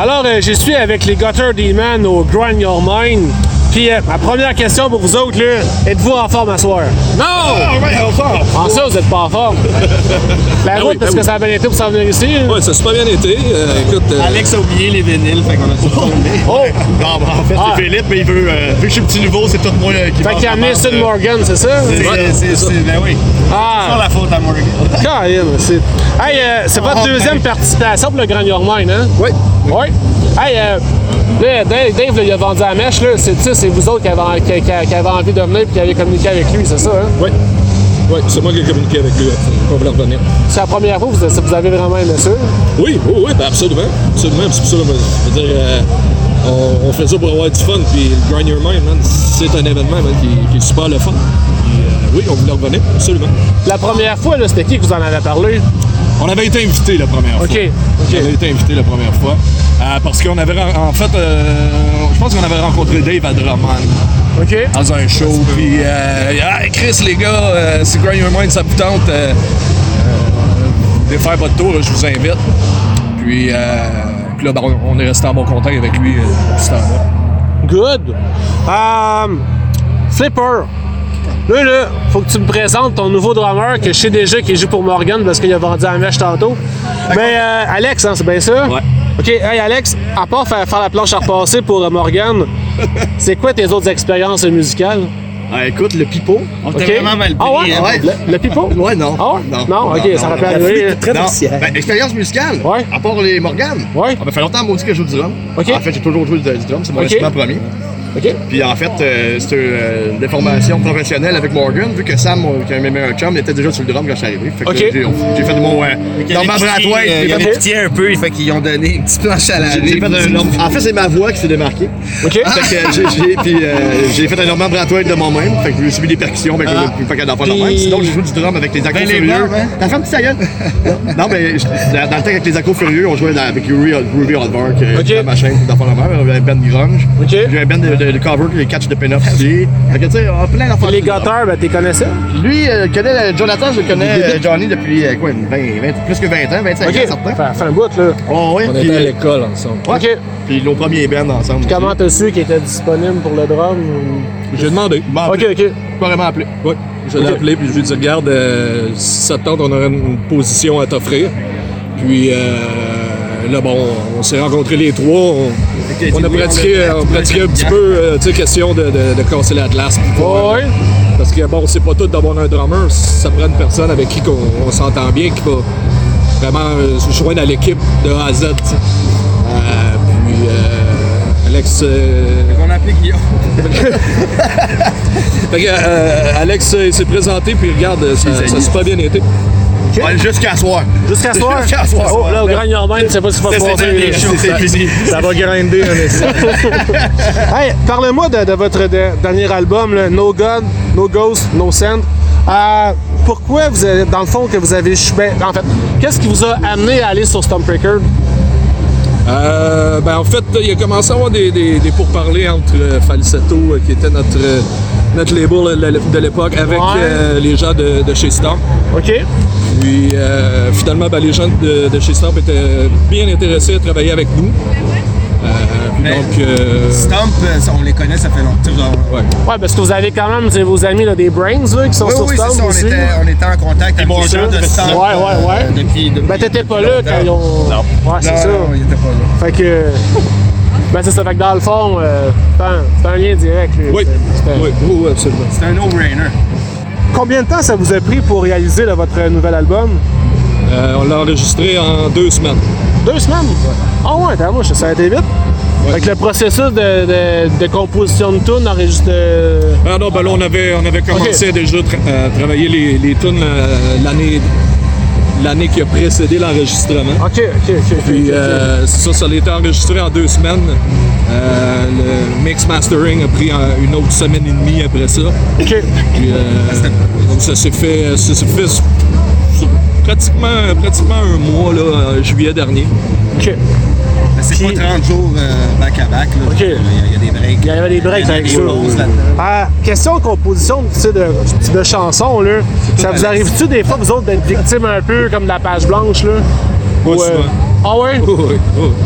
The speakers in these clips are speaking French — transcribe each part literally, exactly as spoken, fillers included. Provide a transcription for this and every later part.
Alors, euh, je suis avec les Gutter Demons au Grind Your Mind. Puis, euh, ma première question pour vous autres, là, êtes-vous en forme à soir? Non! Ah, ouais, en forme! En ça, vous êtes pas en forme. La route, oui, est-ce oui. que ça a bien été pour s'en venir ici? Ouais, ça a super bien été. Euh, écoute, euh... Alex a oublié les vinyles, fait qu'on a tout tourné. Oh! Non, ben, en fait, Ah. c'est Philippe, mais il veut. Euh, vu que je suis petit nouveau, c'est tout moi euh, qui Fait qu'il a amené Sid Morgan, c'est ça? C'est Ouais, c'est- c'est ça. c'est- ben oui. C'est Ah! pas la faute à Morgan. Caroline, c'est. Hey, euh, c'est votre Oh, deuxième ben. participation pour le Grand Your Mind, hein? Oui. Oui. Hey, euh, là, Dave, Dave là, il a vendu la mèche, là. C'est, tu sais, c'est vous autres qui avez, qui, qui- qui avez envie de venir et qui avez communiqué avec lui, c'est ça, hein? Oui. Oui, c'est moi qui ai communiqué avec lui. On va le revenir. C'est la première fois que vous, vous avez vraiment aimé ça? Oui, oui, oui, ben absolument. Absolument. C'est pour ça, je veux dire, euh, on, on fait ça pour avoir du fun. Puis le Grind Your Mind, man, c'est un événement man, qui, qui est super le fun. Puis, euh, oui, on voulait revenir, absolument. La première fois, là, c'était qui que vous en avez parlé? On avait été invités la première OK, fois. OK. On avait été invités la première fois. Euh, parce qu'on avait, ren- en fait, euh, je pense qu'on avait rencontré Dave à Drummond. OK. Dans un show, puis euh, ah, Chris, les gars, euh, si Grind Your Mind, ça vous tente, euh, euh, de faire votre tour, là, je vous invite. Puis, euh, puis là, ben, on, on est resté en bon contact avec lui euh, depuis ce temps-là. Good. Um, Flipper. Là, là, faut que tu me présentes ton nouveau drummer que je sais déjà qu'il joue pour Morgan parce qu'il a vendu la mèche tantôt. Mais euh, Alex, hein, c'est bien ça? Ouais. OK, hey Alex, à part faire, faire la planche à repasser pour euh, Morgan, c'est quoi tes autres expériences musicales? Ah, écoute, le pipeau. On OK. était vraiment mal pris. Ah ouais? hein. Ouais. Le, le pipeau? Ouais, non. Ah ouais? Non, OK, ça rappelle arriver. Très Non. officiel. Ben, expérience musicale. Ouais. À part les Morgan. Ouais. Ça fait longtemps moi aussi que je joue du drum. OK. En fait, j'ai toujours joué du, du drum, c'est mon OK. instrument premier. OK. Puis en fait, euh, c'était euh, des formations professionnelles avec Morgan, vu que Sam, mon- qui est un meilleur chum, était déjà sur le drum quand je suis arrivé. Fait que OK. là, j'ai, j'ai fait mon euh, Norman Brathwaite. Il J'ai y avait fait- pitié un peu, il fait qu'ils ont donné une petite planche à j'ai- laver. j'ai fait un Norm- En fait, c'est ma voix qui s'est démarquée. OK. Fait que j'ai, j'ai, puis, euh, j'ai fait un Norman Brathwaite de moi-même. Fait que j'ai suivi des percussions avec Ah. le fait d'enfants de Puis- même. Sinon, j'ai joué du drum avec les Accos Ben, les Furieux. barbes, hein? T'as fait un petit ta gueule? Non, mais je- dans, dans le temps avec les Accos Furieux, on jouait dans- avec Ruby Ruby Hardvark, OK. la machin, d'enfants de même. On avait un band grunge. OK. J'ai un band de, de, de cover, les catch de pin-up aussi. Fait que tu sais, on a plein d'enfants. Les Gutter, ben, t'es connaissais? Lui, euh, je connais euh, Jonathan, je le connais euh, Johnny depuis euh, quoi, une vingt, vingt, plus que vingt ans, vingt-cinq OK. ans, certain. Ça fait un bout, là. Oh, ouais, On puis, était à euh, l'école ensemble. ouais. OK. Puis nos premiers bands ensemble. Comment t'as su qu'il était disponible pour le drum? ou- J'ai demandé. Il m'a OK, appelé. OK. Carrément appelé. Oui, je l'ai Ok. appelé, puis je lui ai dit, regarde, euh, si ça te tente, on aurait une position à t'offrir. Puis euh, là, bon, on s'est rencontrés les trois. On, on a pratiqué, on pratiqué un petit peu, euh, tu sais, question de, de, de casser la glace. puis pouvoir- Ouais. Parce que, bon, c'est pas tout d'avoir un drummer. Ça prend une personne avec qui on, on s'entend bien, qui va vraiment euh, se joindre à l'équipe de A à Z. tu sais. Euh, puis, euh, Alex. euh, On a appelé Guillaume. fait que, euh, Alex euh, s'est présenté, puis regarde, ça, ça a super bien été. Ouais, jusqu'à soir. Jusqu'à soir? Jusqu'à soir. Oh, là, au Grand Urbain, tu sais pas ce qui va se C'est passer. des là. shows, c'est fini. Ça va grinder, un essai. Hey, parlez-moi de, de votre de- dernier album, là, No God, No Ghost, No Scent. Euh, pourquoi vous avez, dans le fond, que vous avez... Ben, en fait, qu'est-ce qui vous a amené à aller sur Stomp Record? Euh, ben, en fait, il a commencé à avoir des, des, des pourparlers entre euh, Falsetto, euh, qui était notre, euh, notre label euh, de l'époque, avec Ouais. euh, les gens de, de chez Stomp. OK. Puis euh, finalement, ben, les gens de, de chez Stomp étaient bien intéressés à travailler avec nous. Euh, puis Mais- donc, euh, Stomp, euh, ça, on les connaît, ça fait longtemps. Genre, ouais. Ouais, parce que vous avez quand même c'est vos amis là, des Brains là, qui sont Oui, sur oui, Stomp c'est ça. On aussi. était, on était en contact avec les gens de Stomp. Ouais, ouais, ouais. euh, depuis, depuis, Ben, t'étais pas là quand ils ont... Non. Ouais, c'est Non, ça. non, il était pas là. Fait que... Ben, c'est ça. Fait que dans le fond, euh, c'est un, c'est un lien direct. là. Oui, C'est- c'est un- oui, oui, oui, absolument. C'était un no-brainer. Combien de temps ça vous a pris pour réaliser là, votre nouvel album? Euh, on l'a enregistré en deux semaines. Deux semaines? Ah ouais, t'as moi, ça a été vite. Fait que le processus de, de, de composition de tunes, enregistre... euh, Ah non, ben là, on avait, on avait commencé Ok. déjà tra- à travailler les, les tunes euh, l'année, l'année qui a précédé l'enregistrement. OK, OK, OK. ok, Puis ok, euh, ça, ça a été enregistré en deux semaines. Euh, le mix mastering a pris euh, une autre semaine et demie après ça. OK. Puis euh, donc ça s'est fait, ça s'est fait sur- sur pratiquement, pratiquement un mois, là, en juillet dernier. OK. Mais c'est Puis- pas trente jours euh, back-à-back. là. Ok. Il y, a- il y a des breaks. Il y avait des breaks Il y a avec des ça. pauses là-dedans. Ah, question de composition tu sais, de, de chansons, là. Ça vous Alex. arrive-tu des fois, vous autres, d'être victime un peu comme de la page blanche, là? Pas Ou, euh, souvent. Ah ouais? Oui, oui, oui.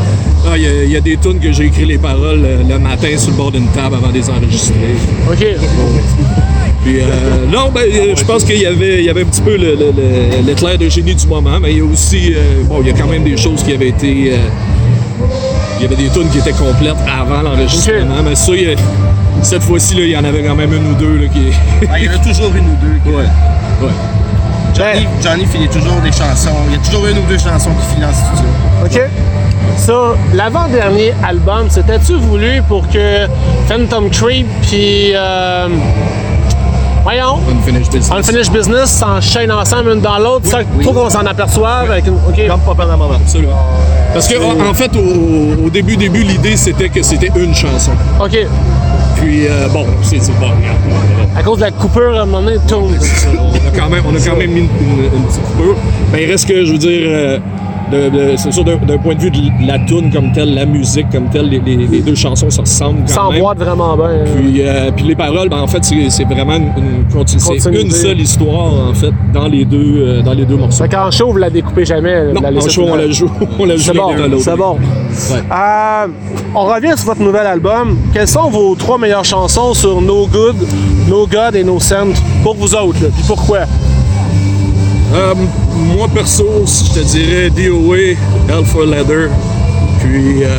Ah, il y, a- il y a des tunes que j'ai écrit les paroles euh, le matin sur le bord d'une table avant de les enregistrer. OK. Puis, euh, non, ben, euh, je pense qu'il y avait, il y avait un petit peu le- le- le- l'éclair de génie du moment, mais il y a aussi, euh, bon, il y a quand même des choses qui avaient été. euh, il y avait des tunes qui étaient complètes avant l'enregistrement, Ok. mais ça, il y a- cette fois-ci, là, il y en avait quand même une ou deux là, qui. Ah, il y en a toujours une ou deux. que- Ouais. Ouais. Johnny, Johnny finit toujours des chansons. Il y a toujours une ou deux chansons qui finissent en studio. OK. Ça, l'avant-dernier album, c'était-tu voulu pour que Phantom Creep puis euh, voyons, Unfinished Business. Unfinished Business s'enchaînent ensemble l'une dans l'autre, sans trop qu'on s'en aperçoive avec une... OK. Comme pas pendant un moment. Absolument. Parce que en en fait, au, au début, début, l'idée c'était que c'était une chanson. OK. Puis euh, bon, c'est c'est bon, regarde. À cause de la coupure, à un moment donné, tourne. On a quand même, on a quand même mis une, une- une petite coupure. Ben, il reste que, je veux dire, euh, de- de- c'est sûr, d'un d'un point de vue de la tune comme telle, la musique comme telle, les, les- les deux chansons se ressemblent quand Sans même. boîte vraiment bien. Puis, euh, puis les paroles, ben, en fait, c'est c'est vraiment une, une continu- c'est Continuité. une seule histoire, en fait, dans les deux, euh, dans les deux morceaux. Fait qu'en show, vous la découpez jamais. Non, vous la en laissez show, tout on le la temps. joue, on la joue C'est l'un bon, dans l'autre. c'est bon. Ouais. Euh, on revient sur votre nouvel album. Quelles sont vos trois meilleures chansons sur No Good, No God et No Scent pour vous autres? Là? Puis pourquoi? Euh, moi, perso, je te dirais D O A, Hell for Leather, puis euh,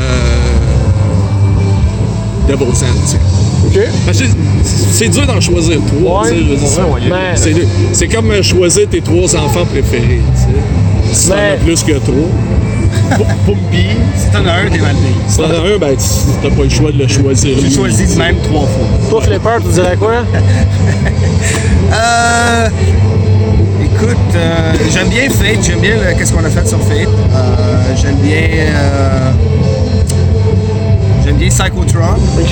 Devil's Hand, tu sais. OK. Parce que c'est dur d'en choisir trois. Ouais. tu sais, je veux dire, Ouais, ouais, mais- c'est, c'est comme euh, choisir tes trois enfants préférés. Tu sais. Si t'en Mais- as plus que trois. Pompey. Si t'en as un, t'es mal payé. Si t'en as un, ben, tu- t'as pas le choix de le choisir. J'ai lui. choisi même trois fois. Toi, Flipper, tu dirais quoi? Euh, écoute, euh, j'aime bien Fate, j'aime bien le- qu'est-ce qu'on a fait sur Fate. Euh, j'aime bien, euh, j'aime bien Psychotron. OK.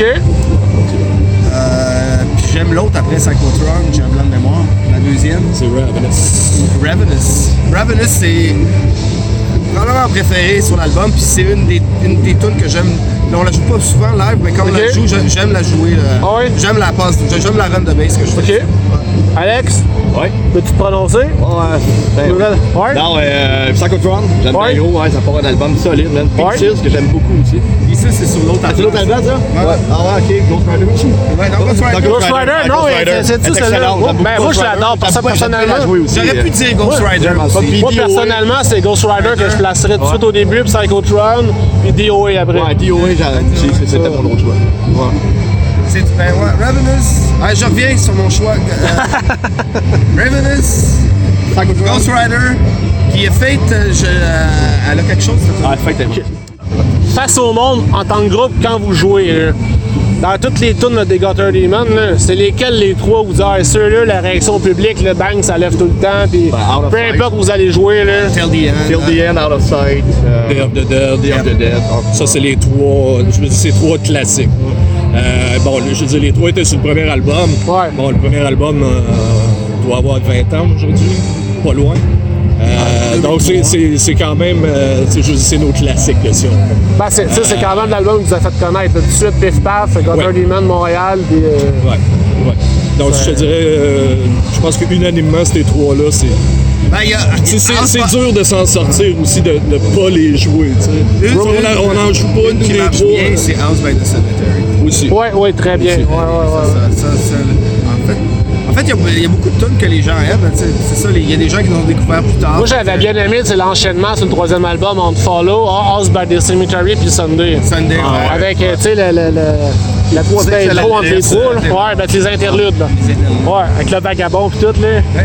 Euh, puis j'aime l'autre après Psychotron, j'ai un blanc de mémoire. La deuxième, C'est Ravenous. Ravenous. Ravenous, c'est probablement ma préférée sur l'album, puis c'est une des, une des tunes que j'aime. On la joue pas souvent live, mais quand on Ok. la joue, je- j'aime la jouer. là. Ah ouais? J'aime la passe, j'aime la run de bass que je fais. OK. Alex, Ouais. peux-tu te prononcer? Ouais. Ben, Nouvelle- Ouais? non, euh, Psychotron, j'aime Ouais. bien gros, ouais, ça part un album solide, man. Ouais. Pixels, que j'aime beaucoup aussi. Ici, c'est sur l'autre Ah, c'est l'autre album, ça? Ouais. Ah ouais, ok, Ghost Rider aussi. Ouais, non, Ghost Rider. Ghost Rider, non, Ghost mais Rider. c'est- c'est-tu Elle est celle-là? excellente, Oh, j'aime ben, beaucoup moi, Ghost je Rider. l'adore, J'aime ça, pas- j'aime bien la personnellement. jouer aussi. J'aurais pu dire Ghost Rider aussi. Moi, D O A. personnellement, c'est Ghost Rider que je placerais tout de suite au début, puis Psychotron, puis D O A après. Ouais, D O A, j'ai- c'est- c'était mon autre choix. Ouais. C'est, ben ouais, Ravenous. Ah, je reviens sur mon choix. Euh, Ravenous, Ghost Rider, puis Fate, euh, je, euh, elle a quelque chose. cette Ah, fait que Face au monde, en tant que groupe, quand vous jouez, là, dans toutes les tunes là, des Gutter Demon, là, c'est lesquels les trois vous dites, ah, ceux-là, la réaction publique, le bang, ça lève tout le temps, puis Ben, Out of peu Sight. importe où vous allez jouer, là. Till the end. Till the End, Out of Sight, euh, Day of the Dead. Day of the Dead. Ça, c'est les trois, je veux dire, c'est trois classiques. Euh, bon, je veux dire, les trois étaient sur le premier album. Ouais. Bon, le premier album euh, doit avoir vingt ans aujourd'hui, pas loin. Euh, donc, c'est- c'est c'est quand même, euh, c'est juste- c'est nos classiques, là, si on- Ben, c'est, ça, c'est quand même l'album qui vous a fait connaître. Là, tout de suite, Pif Paf, Gutter Ouais. Demon de Montréal, puis. euh, Ouais, ouais. Donc, je te dirais, euh, je pense qu'unanimement, ces trois-là, c'est. Ben, il y a. C'est c'est- House c'est by- dur de s'en sortir aussi, de ne pas les jouer, tu sais. Une- On en- on n'en joue pas, Une nous, qui les marche trois. bien, c'est House by the Cemetery. Aussi. Ouais, ouais, très bien. Ouais, ouais, ouais. Ça, ça, ça, en fait, en fait, il y a- il y, a beaucoup de tunes que les gens aiment. tu sais, C'est ça, les- il y a des gens qui l'ont découvert plus tard. Moi, j'avais bien aimé c'est l'enchaînement sur le troisième album entre Follow, House by the Cemetery, puis Sunday. Sunday, Ah, ouais. avec, euh, tu sais, le, le, le- la petite C'est intro la entre les pièce, trois. euh, là. Ouais, ben, les interludes, là. Les interludes. Ouais, avec le vagabond pis tout, là.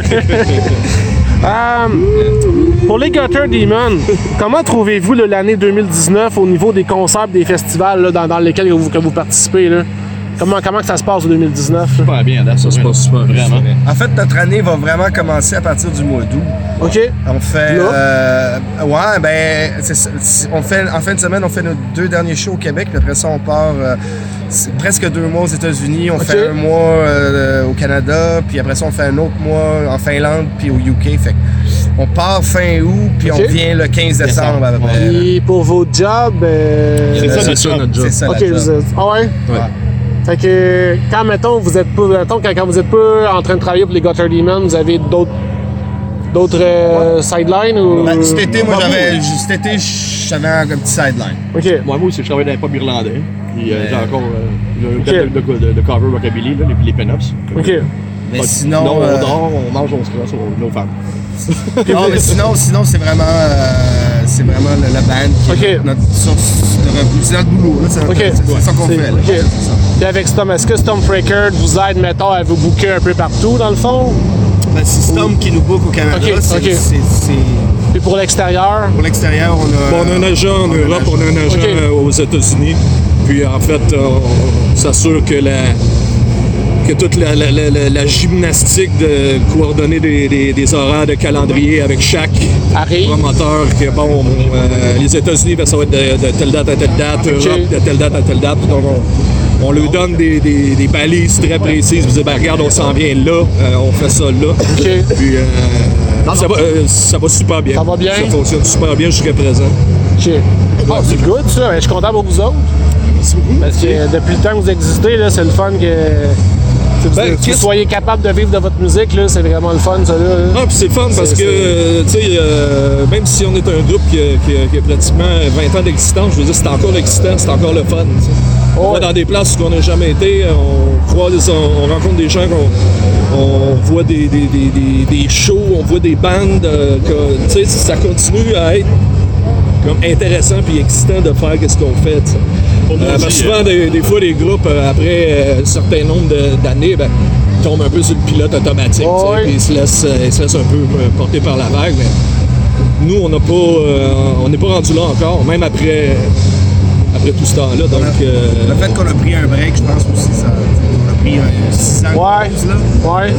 Euh, pour les Gutter Demon, comment trouvez-vous là, l'année deux mille dix-neuf au niveau des concerts, des festivals là, dans, dans lesquels vous, que vous participez? Là? Comment, comment que ça se passe en deux mille dix-neuf? là? Super bien, là, ça se passe super bien. Vraiment. En fait, notre année va vraiment commencer à partir du mois d'août. OK? On fait. Là? euh, ouais, ben. c'est ça, c'est- on fait, en fin de semaine, on fait nos deux derniers shows au Québec, puis après ça, on part. euh, c'est presque deux mois aux États-Unis. On Ok. fait un mois euh, au Canada, puis après ça, on fait un autre mois en Finlande, puis au U K. Fait que on part fin août, puis Ok. on revient le quinze décembre à peu près. là. Puis pour vos jobs. euh, C'est ça, C'est notre ça, job. notre job. C'est ça, la OK, job. vous êtes. Ah ouais? Ouais. Fait que quand mettons vous êtes pas. Mettons, quand, quand vous êtes pas en train de travailler pour les Gutter Demon, vous avez d'autres d'autres euh, sidelines ou... Ben, cet été, moi, Ouais, j'avais. oui. Cet été, j'avais un petit sideline. OK. Moi, moi aussi, je travaille dans les pubs irlandais. Puis euh, Ouais. j'ai encore euh, le Ok. de, de, de, de cover rockabilly, là, les, les pin-ups. OK. Mais Pas- sinon. non, euh, on dort, on mange, on se crosse, on nos femmes. Non, mais sinon, sinon c'est vraiment, euh, c'est vraiment le, le band qui est Ok. notre source de revenus. C'est notre boulot, là. C'est, notre- Ok. c'est, c'est ça qu'on C'est- fait. Là. ok. C'est ça. Puis avec Stom, est-ce que Stormbreaker vous aide, mettons, à vous booker un peu partout, dans le fond? Ben, c'est Stom qui nous book au Canada. Ok, c'est, ok. c'est, c'est- Puis pour l'extérieur? pour l'extérieur, on a. Bon, on a un agent en on a un Europe, agent. on a un agent Ok. euh, aux États-Unis. Puis en fait, euh, on s'assure que la que toute la, la- la- la- la gymnastique de coordonner des, des- des horaires de calendrier avec chaque Arrive. promoteur, que bon, euh, les États-Unis, ben, ça va être de, de telle date à telle date, Europe de telle date à telle date. Donc on, on leur donne des, des- des balises très précises. Vous dites, ben, regarde, on s'en vient là, euh, on fait ça là. Puis euh, ça, va, euh, ça va super bien. Ça va bien? Ça fonctionne super bien jusqu'à présent. OK. Ah, c'est good, ça. Je suis content pour vous autres. Parce que euh, depuis le temps que vous existez, là, c'est le fun que... que vous, Ben, que vous qu'est-ce- soyez capable de vivre de votre musique, là, c'est vraiment le fun, ça. Là. Ah, puis c'est le fun parce C'est- que, c'est- euh, tu sais, euh, même si on est un groupe qui a, qui a- qui a pratiquement vingt ans d'existence, je veux dire, c'est encore excitant, c'est encore le fun. tu sais. On Ouais. va dans des places où on n'a jamais été, on croise, on, on rencontre des gens, qu'on, on voit des, des, des, des, des shows, on voit des bandes, euh, que, tu sais, ça continue à être comme intéressant puis excitant de faire ce qu'on fait. tu sais. Pour moi Euh, aussi, parce que souvent, des, des fois, les groupes, euh, après euh, un certain nombre de- d'années, ben, tombent un peu sur le pilote automatique. tu sais, Ouais. puis ils se laissent, euh, ils se laissent un peu euh, porter par la vague. Mais nous, on n'a pas, euh, on n'est pas rendu là encore, même après, après tout ce temps-là. Donc, euh, Le fait qu'on a pris un break, je pense aussi, ça. On a pris un six ans Ouais. de pause, là. Ouais.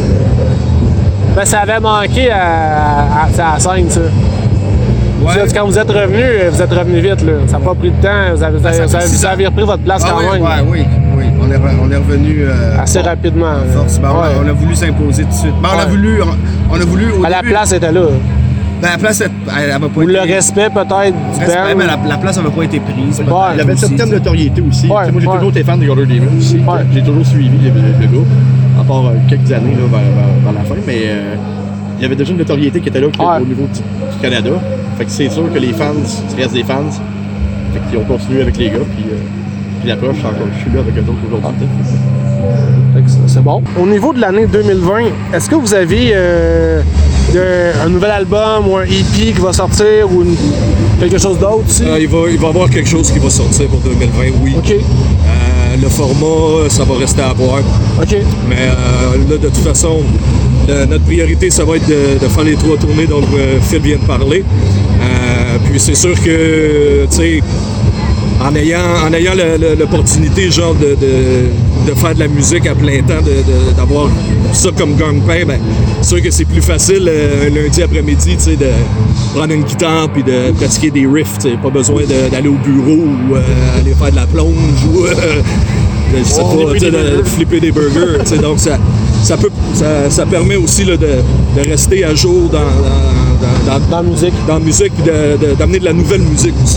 Ben, ça avait manqué à, à, à la scène, ça. Ouais. Vous êtes- Quand vous êtes revenu, vous êtes revenu vite, là. Ça n'a pas pris de temps. Vous avez, vous avez- ça fait vous avez- six vous ans. avez repris votre place Ah quand ouais, même. ouais, oui, oui. On est, re- on est revenu euh, Assez rapidement. en force. Ben, on, a, Ouais. on a voulu s'imposer tout de suite. Ben, on a Ouais. voulu. On, on a voulu. Au Ben, la début- place était là. Ben, la place, elle, elle, elle va pas Ou le été- respect, peut-être, du Respect, band. mais la, la place n'avait pas été prise. peut-être, Ouais. Il y avait une aussi, certaine tu sais. notoriété aussi. Ouais, Tu sais, moi, j'ai ouais. toujours été fan de Other Demons aussi. Ouais. J'ai toujours suivi le, le- le groupe, à part euh, quelques années là, vers, vers- vers la fin. Mais euh, il y avait déjà une notoriété qui était là qui était Ouais. au niveau du, du Canada. Fait que c'est sûr que les fans restent des fans. Fait qu'ils ont continué avec les gars. Puis, euh, puis la preuve, je suis encore- je suis là avec eux autres aujourd'hui. Fait que c'est- C'est bon. Au niveau de l'année deux mille vingt, est-ce que vous avez euh, de- un nouvel album ou un E P qui va sortir ou une- quelque chose d'autre aussi? euh, il, va, il va y avoir quelque chose qui va sortir pour deux mille vingt, oui. OK. Euh, le format, ça va rester à voir. OK. Mais euh, là, de toute façon, le- notre priorité, ça va être de, de faire les trois tournées dont euh, Phil vient de parler. Euh, puis c'est sûr que, tu sais, en ayant, en ayant le- le- l'opportunité, genre, de, de, de faire de la musique à plein temps, de- de- d'avoir ça comme gagne-pain, ben, c'est sûr que c'est plus facile euh, un lundi après-midi, tu sais, de prendre une guitare puis de pratiquer des riffs, tu sais. Pas besoin de- d'aller au bureau ou euh, aller faire de la plonge ou... euh, je sais pas, tu sais, de flipper des burgers. tu sais. Donc, ça, ça, peut, ça, ça permet aussi là, de, de rester à jour dans, dans, dans, dans- Dans la musique. dans la musique et de- de- d'amener de la nouvelle musique aussi.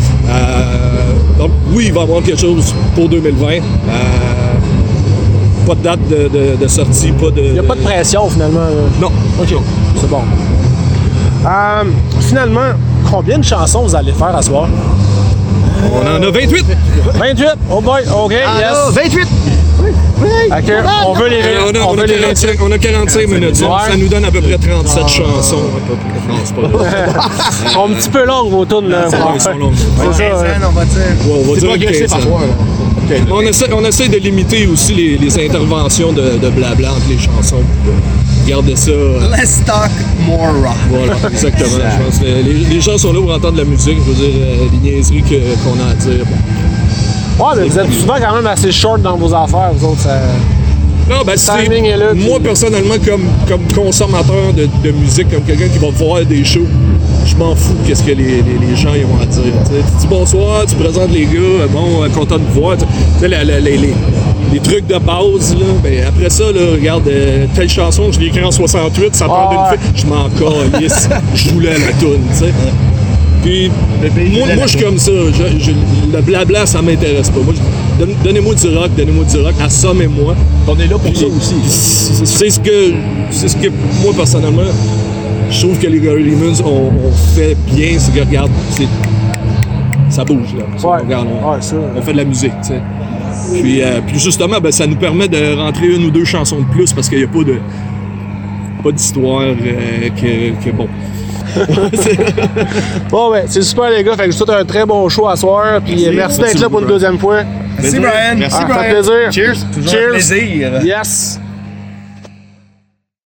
Euh, donc, oui, il va y avoir quelque chose pour deux mille vingt. Euh, pas de date de, de- de sortie, pas de. Il n'y a pas de pression, finalement. là. Non. OK. C'est bon. Euh, finalement, combien de chansons vous allez faire à soir? On en a vingt-huit. vingt-huit! Oh boy! OK, yes! vingt-huit! OK, on veut les, Euh, on, a, on on, a veut les quarante-cinq, on a quarante-cinq minutes. Ça, Ouais. ça nous donne à peu près trente-sept chansons. à peu près. Non, c'est pas vrai. Ils sont un petit peu longues, vos tunes, là. Ouais, ils sont longues. C'est ça, quinzaine, euh, on va dire. Ouais, on va C'est dire pas agressif quinze à ans. soir. là. On essaie, on essaie de limiter aussi les, les interventions de, de blabla entre les chansons. Garder ça. euh, Let's talk more rock. Voilà, exactement. Je pense que les, les gens sont là pour entendre de la musique. Je veux dire, euh, les niaiseries que- qu'on a à dire. Bon. Ouais, mais vous êtes souvent quand même assez short dans vos affaires, vous autres. Ça... Non, ben, c'est- timing est là, moi, puis- personnellement, comme, comme consommateur de, de musique, comme quelqu'un qui va voir des shows, je m'en fous de qu'est-ce que les, les, les gens ils ont à dire. Tu sais, tu dis bonsoir, tu présentes les gars, euh, bon, euh, content de vous voir. Tu sais, la- la- les, les, les trucs de base, là, ben, après ça, là, regarde, euh, telle chanson, je l'ai écrit en soixante-huit, ça parle Ah, d'une fille, je m'en calisse, je voulais la toune, tu sais. Puis, moi, moi je suis comme ça. Je- je- le blabla, ça m'intéresse pas. Moi, je- donne- donnez-moi du rock, donnez-moi du rock, assommez-moi. On est là pour Puis, ça aussi. C'est c'est ce que, c'est ce que moi, personnellement, je trouve que les Early Moons ont, ont fait bien, c'est que regarde, c'est, ça bouge là. Ouais. Regarde, on, Ouais, ça. on fait de la musique, tu sais. Puis, euh, puis justement, ben, ça nous permet de rentrer une ou deux chansons de plus parce qu'il n'y a pas de pas d'histoire euh, que, que bon. Bon, ouais, c'est super, les gars. Fait que je vous souhaite un très bon show à soir. Puis merci, merci d'être là pour une deuxième fois. Merci, Brian. Merci, Ah, Brian. Ça fait plaisir. Cheers. Toujours Cheers. un plaisir. Yes.